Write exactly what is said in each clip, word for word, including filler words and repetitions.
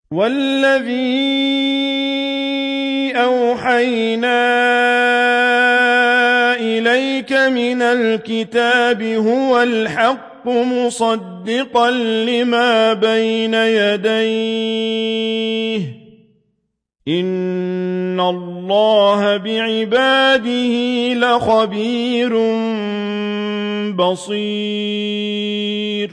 وَالَّذِي أَوْحَيْنَا إِلَيْكَ مِنَ الْكِتَابِ هُوَ الْحَقُّ مُصَدِّقًا لِّمَا بَيْنَ يَدَيْهِ ۗ إِنَّ اللَّهَ بِعِبَادِهِ لَخَبِيرٌ بَصِيرٌ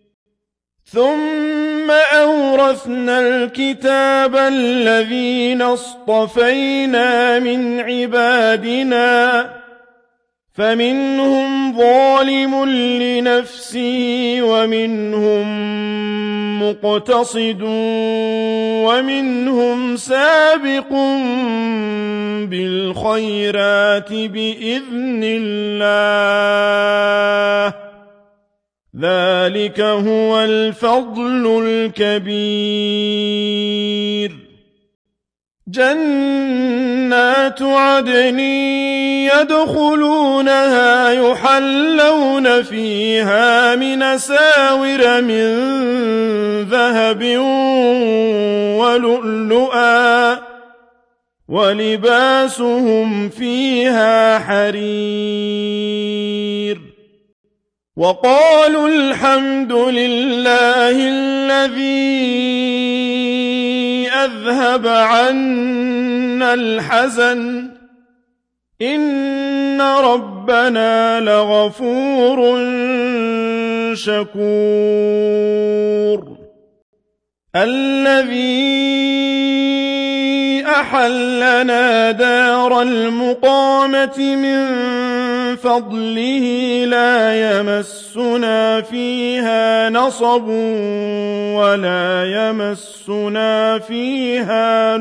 ثُمَّ أَوْرَثْنَا الْكِتَابَ الَّذِينَ اصْطَفَيْنَا مِنْ عِبَادِنَا فَمِنْهُمْ ظَالِمٌ لِّنَفْسِهِ وَمِنْهُم مُّقْتَصِدٌ وَمِنْهُمْ سَابِقٌ بِالْخَيْرَاتِ بِإِذْنِ اللَّهِ ۚ ذَلِكَ هُوَ الْفَضْلُ الْكَبِيرُ جَنَّاتُ عَدْنٍ يَدْخُلُونَهَا يُحَلَّوْنَ فِيهَا مِنْ أَسَاوِرَ مِنْ ذَهَبٍ وَلُؤْلُؤًا ۖ وَلِبَاسُهُمْ فِيهَا حَرِيرٌ وَقَالُوا الْحَمْدُ لِلَّهِ الَّذِي أَذْهَبَ عَنَّا الْحَزَنَ ۖ إِنَّ رَبَّنَا لَغَفُورٌ شَكُورٌ الَّذِي أَحَلَّنَا دَارَ الْمُقَامَةِ مِن فَضْلِهِ لَا يَمَسُّنَا فِيهَا نَصَبٌ وَلَا يَمَسُّنَا فِيهَا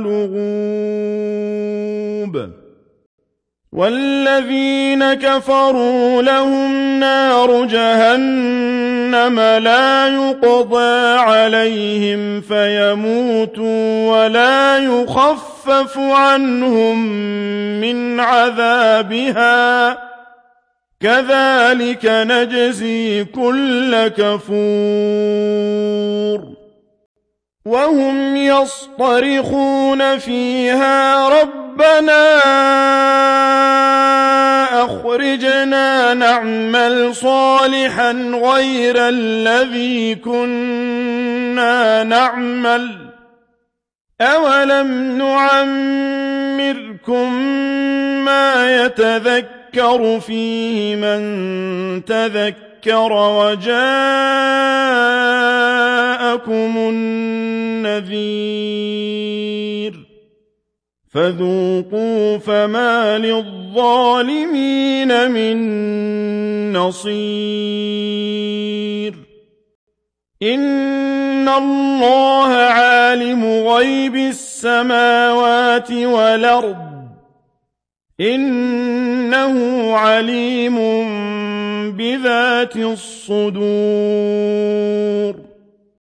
لُغُوبٌ وَالَّذِينَ كَفَرُوا لَهُمْ نَارُ جَهَنَّمَ لَا يُقْضَىٰ عَلَيْهِمْ فَيَمُوتُوا وَلَا يُخَفَّفُ عَنْهُم مِّنْ عَذَابِهَا ۚ كَذَٰلِكَ نَجْزِي كُلَّ كَفُورٍ وَهُمْ يَصْطَرِخُونَ فِيهَا رَبَّنَا أَخْرِجْنَا نَعْمَلْ صَالِحًا غَيْرَ الَّذِي كُنَّا نَعْمَلُ ۚ أَوَلَمْ نُعَمِّرْكُم مَّا يَتَذَكَّرُ فِيهِ مَن تَذَكَّرَ وَجَاءَكُمُ النَّذِيرُ ۖ فَذُوقُوا فَمَا لِلظَّالِمِينَ مِن نَّصِيرٍ إِنَّ اللَّهَ عَالِمُ غَيْبِ السَّمَاوَاتِ وَالْأَرْضِ ۚ إِنَّهُ عَلِيمٌ بِذَاتِ الصُّدُورِ